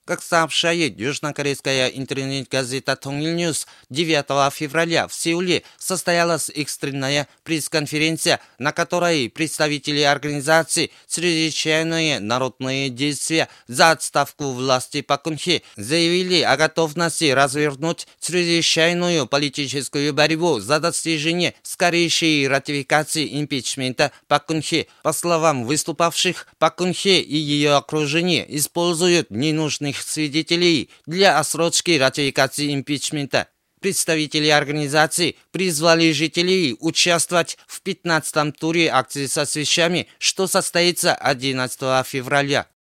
Как сообщает южнокорейская интернет-газета «Тонгильньюс», 9 февраля в Сеуле состоялась экстренная пресс-конференция, на которой представители организации «Чрезвычайные народные действия за отставку власти Пак Кын Хе» заявили о готовности развернуть чрезвычайную политическую борьбу за достижение скорейшей ратификации импичмента Пак Кын Хе. По словам выступавших, Пак Кын Хе и ее окружение используют ненужных свидетелей для отсрочки ратификации импичмента. Представители организации призвали жителей участвовать в 15-м туре акции со свечами, что состоится 11 февраля.